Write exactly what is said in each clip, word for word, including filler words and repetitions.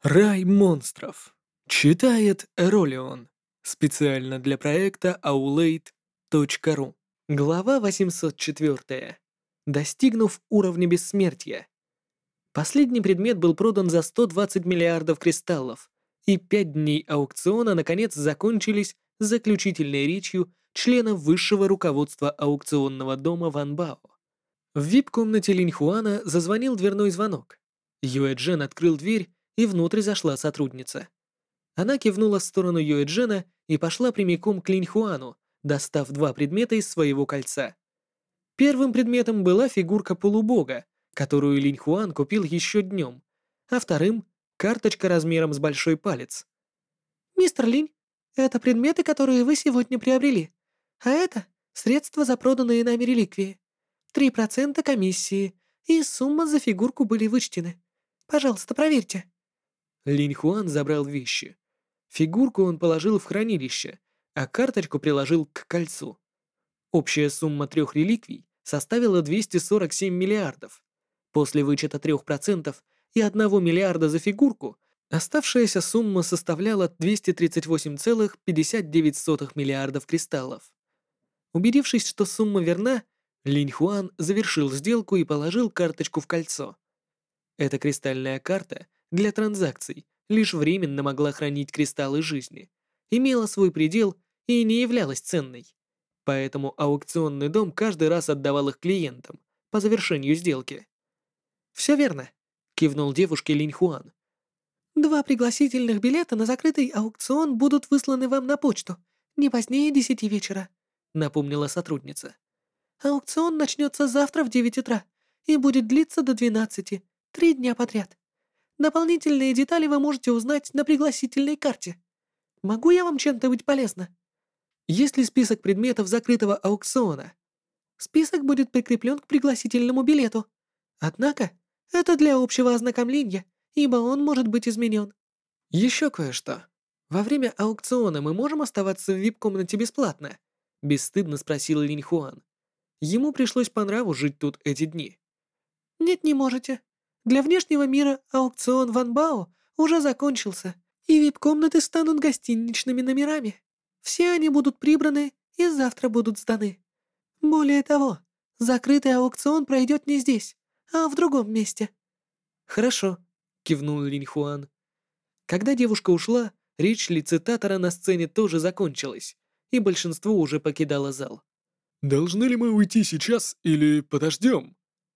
Рай монстров. Читает Эролион. Специально для проекта аулейт точка ру. Глава восемьсот четыре. Достигнув уровня бессмертия. Последний предмет был продан за сто двадцать миллиардов кристаллов, и пять дней аукциона наконец закончились заключительной речью члена высшего руководства аукционного дома Ван Бао. В вип-комнате Линьхуана зазвонил дверной звонок. Юэджен открыл дверь, и внутрь зашла сотрудница. Она кивнула в сторону Юэджена и пошла прямиком к Линьхуану, достав два предмета из своего кольца. Первым предметом была фигурка полубога, которую Линьхуан купил еще днем, а вторым — карточка размером с большой палец. «Мистер Линь, это предметы, которые вы сегодня приобрели, а это средства за проданные нами реликвии. Три процента комиссии, и сумма за фигурку были вычтены. Пожалуйста, проверьте». Линь Хуан забрал вещи. Фигурку он положил в хранилище, а карточку приложил к кольцу. Общая сумма трех реликвий составила двести сорок семь миллиардов. После вычета трех процентов и одного миллиарда за фигурку, оставшаяся сумма составляла двести тридцать восемь целых пятьдесят девять сотых миллиардов кристаллов. Убедившись, что сумма верна, Линь Хуан завершил сделку и положил карточку в кольцо. Эта кристальная карта для транзакций лишь временно могла хранить кристаллы жизни, имела свой предел и не являлась ценной. Поэтому аукционный дом каждый раз отдавал их клиентам по завершению сделки. «Все верно», — кивнул девушке Линь Хуан. «Два пригласительных билета на закрытый аукцион будут высланы вам на почту не позднее десяти вечера», — напомнила сотрудница. «Аукцион начнется завтра в девять утра и будет длиться до двенадцати, три дня подряд. Дополнительные детали вы можете узнать на пригласительной карте. Могу я вам чем-то быть полезна?» «Есть ли список предметов закрытого аукциона?» «Список будет прикреплен к пригласительному билету. Однако, это для общего ознакомления, ибо он может быть изменен». «Еще кое-что. Во время аукциона мы можем оставаться в вип-комнате бесплатно?» — бесстыдно спросил Линь Хуан. Ему пришлось по нраву жить тут эти дни. «Нет, не можете. Для внешнего мира аукцион Ван Бао уже закончился, и вип-комнаты станут гостиничными номерами. Все они будут прибраны и завтра будут сданы. Более того, закрытый аукцион пройдет не здесь, а в другом месте». «Хорошо», — кивнул Линь Хуан. Когда девушка ушла, речь лицитатора на сцене тоже закончилась, и большинство уже покидало зал. «Должны ли мы уйти сейчас или подождем?»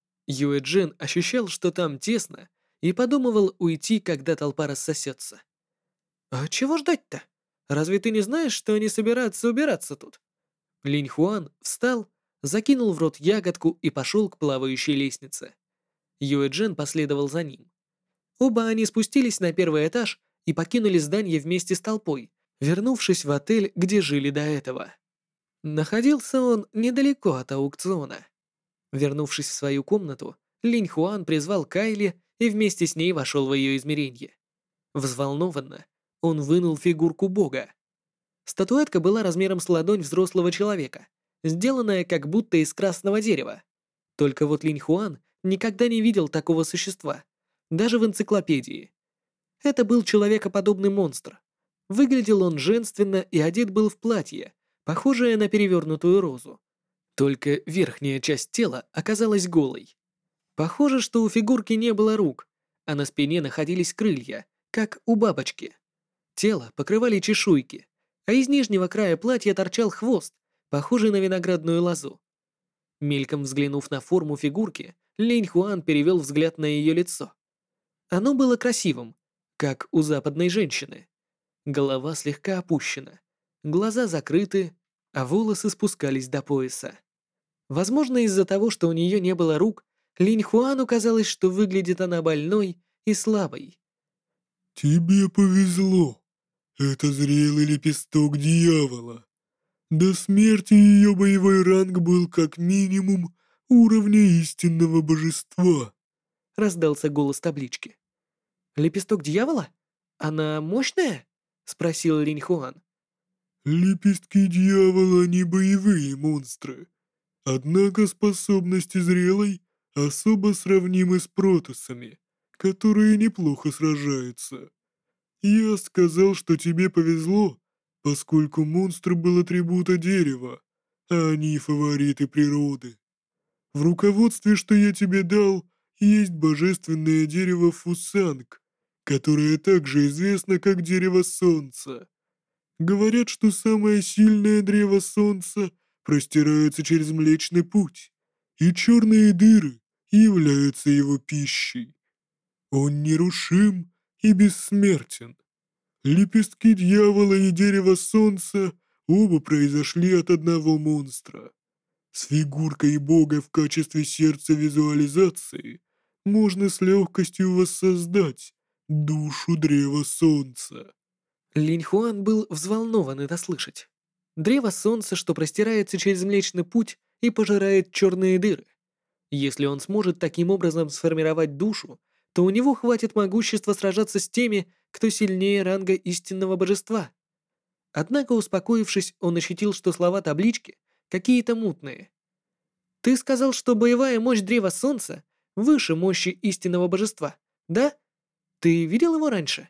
Юэджин ощущал, что там тесно, и подумывал уйти, когда толпа рассосется. «А чего ждать-то? Разве ты не знаешь, что они собираются убираться тут?» Линь Хуан встал, закинул в рот ягодку и пошел к плавающей лестнице. Юэджин последовал за ним. Оба они спустились на первый этаж и покинули здание вместе с толпой, вернувшись в отель, где жили до этого. Находился он недалеко от аукциона. Вернувшись в свою комнату, Линь Хуан призвал Кайли и вместе с ней вошел в ее измерение. Взволнованно он вынул фигурку бога. Статуэтка была размером с ладонь взрослого человека, сделанная как будто из красного дерева. Только вот Линь Хуан никогда не видел такого существа, даже в энциклопедии. Это был человекоподобный монстр. Выглядел он женственно и одет был в платье, похожее на перевернутую розу. Только верхняя часть тела оказалась голой. Похоже, что у фигурки не было рук, а на спине находились крылья, как у бабочки. Тело покрывали чешуйки, а из нижнего края платья торчал хвост, похожий на виноградную лозу. Мельком взглянув на форму фигурки, Линь Хуан перевел взгляд на ее лицо. Оно было красивым, как у западной женщины. Голова слегка опущена, глаза закрыты, а волосы спускались до пояса. Возможно, из-за того, что у нее не было рук, Линь Хуану казалось, что выглядит она больной и слабой. «Тебе повезло. Это зрелый лепесток дьявола. До смерти ее боевой ранг был как минимум уровня истинного божества». Раздался голос таблички. «Лепесток дьявола? Она мощная?» — спросил Линь Хуан. Лепестки дьявола не боевые монстры. Однако способности зрелой особо сравнимы с протоссами, которые неплохо сражаются. Я сказал, что тебе повезло, поскольку монстр был атрибута дерева, а они фавориты природы. В руководстве, что я тебе дал, есть божественное дерево Фусанг, которое также известно как дерево солнца. Говорят, что самое сильное древо солнца простирается через Млечный Путь, и черные дыры являются его пищей. Он нерушим и бессмертен. Лепестки дьявола и дерево солнца оба произошли от одного монстра. С фигуркой бога в качестве сердца визуализации можно с легкостью воссоздать душу древа солнца. Линь Хуан был взволнован это слышать. Древо солнца, что простирается через Млечный Путь и пожирает черные дыры. Если он сможет таким образом сформировать душу, то у него хватит могущества сражаться с теми, кто сильнее ранга истинного божества. Однако, успокоившись, он ощутил, что слова таблички какие-то мутные. «Ты сказал, что боевая мощь Древа Солнца выше мощи истинного божества, да? Ты видел его раньше?»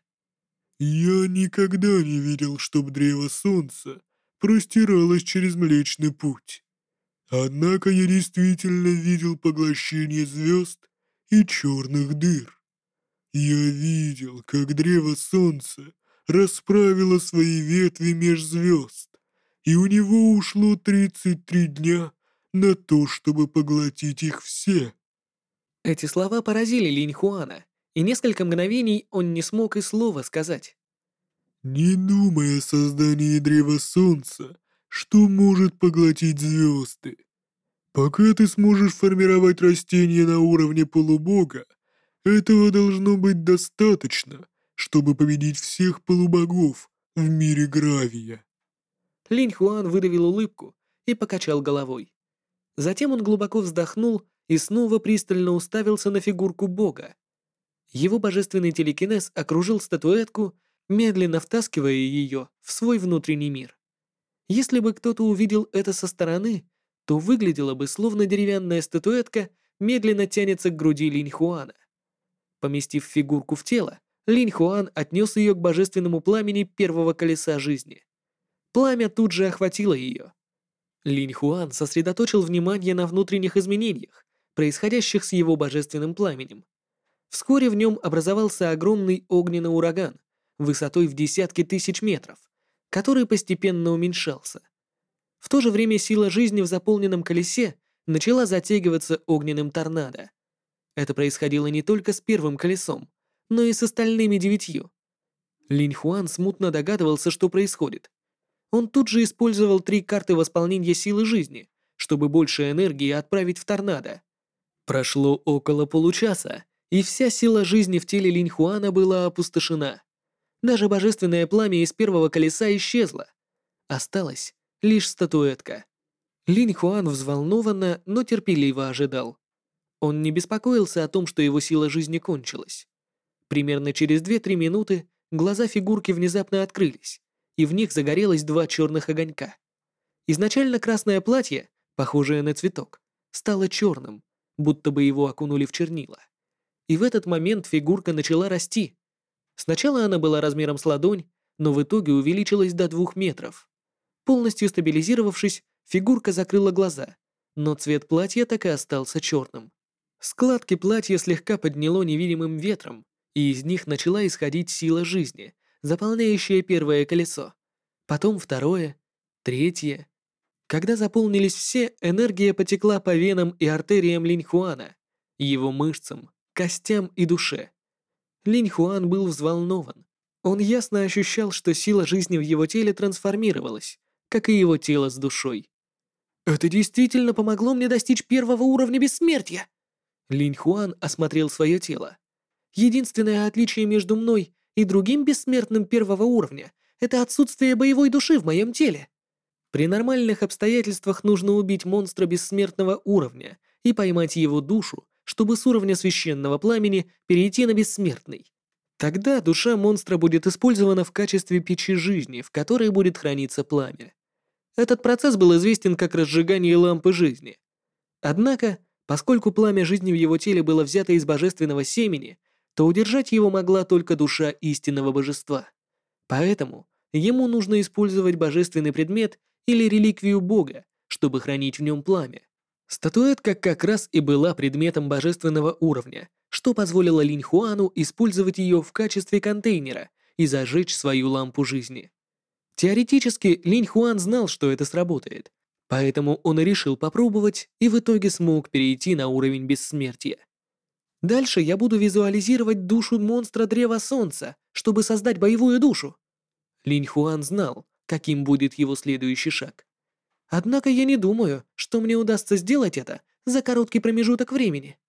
Я никогда не видел, чтоб древо солнца простиралось через Млечный Путь. Однако я действительно видел поглощение звезд и черных дыр. Я видел, как древо солнца расправило свои ветви меж звезд, и у него ушло тридцать три дня на то, чтобы поглотить их все. Эти слова поразили Линь Хуана, и несколько мгновений он не смог и слова сказать. Не думай о создании древа солнца, что может поглотить звезды. Пока ты сможешь формировать растения на уровне полубога, этого должно быть достаточно, чтобы победить всех полубогов в мире гравия. Линь Хуан выдавил улыбку и покачал головой. Затем он глубоко вздохнул и снова пристально уставился на фигурку бога. Его божественный телекинез окружил статуэтку, медленно втаскивая ее в свой внутренний мир. Если бы кто-то увидел это со стороны, то выглядело бы, словно деревянная статуэтка медленно тянется к груди Линь Хуана. Поместив фигурку в тело, Линь Хуан отнес ее к божественному пламени первого колеса жизни. Пламя тут же охватило ее. Линь Хуан сосредоточил внимание на внутренних изменениях, происходящих с его божественным пламенем. Вскоре в нем образовался огромный огненный ураган, высотой в десятки тысяч метров, который постепенно уменьшался. В то же время сила жизни в заполненном колесе начала затягиваться огненным торнадо. Это происходило не только с первым колесом, но и с остальными девятью. Линь Хуан смутно догадывался, что происходит. Он тут же использовал три карты восполнения силы жизни, чтобы больше энергии отправить в торнадо. Прошло около получаса, и вся сила жизни в теле Линь Хуана была опустошена. Даже божественное пламя из первого колеса исчезло. Осталась лишь статуэтка. Линь Хуан взволнованно, но терпеливо ожидал. Он не беспокоился о том, что его сила жизни кончилась. Примерно через две-три минуты глаза фигурки внезапно открылись, и в них загорелось два черных огонька. Изначально красное платье, похожее на цветок, стало черным, будто бы его окунули в чернила. И в этот момент фигурка начала расти. Сначала она была размером с ладонь, но в итоге увеличилась до двух метров. Полностью стабилизировавшись, фигурка закрыла глаза, но цвет платья так и остался черным. Складки платья слегка подняло невидимым ветром, и из них начала исходить сила жизни, заполняющая первое колесо. Потом второе, третье. Когда заполнились все, энергия потекла по венам и артериям Линь Хуана, его мышцам, костям и душе. Линь Хуан был взволнован. Он ясно ощущал, что сила жизни в его теле трансформировалась, как и его тело с душой. «Это действительно помогло мне достичь первого уровня бессмертия!» Линь Хуан осмотрел свое тело. «Единственное отличие между мной и другим бессмертным первого уровня — это отсутствие боевой души в моем теле. При нормальных обстоятельствах нужно убить монстра бессмертного уровня и поймать его душу, чтобы с уровня священного пламени перейти на бессмертный. Тогда душа монстра будет использована в качестве печи жизни, в которой будет храниться пламя. Этот процесс был известен как разжигание лампы жизни. Однако, поскольку пламя жизни в его теле было взято из божественного семени, то удержать его могла только душа истинного божества. Поэтому ему нужно использовать божественный предмет или реликвию бога, чтобы хранить в нем пламя. Статуэтка как раз и была предметом божественного уровня, что позволило Линь Хуану использовать ее в качестве контейнера и зажечь свою лампу жизни. Теоретически, Линь Хуан знал, что это сработает, поэтому он и решил попробовать и в итоге смог перейти на уровень бессмертия. Дальше я буду визуализировать душу монстра Древа Солнца, чтобы создать боевую душу. Линь Хуан знал, каким будет его следующий шаг. Однако я не думаю, что мне удастся сделать это за короткий промежуток времени.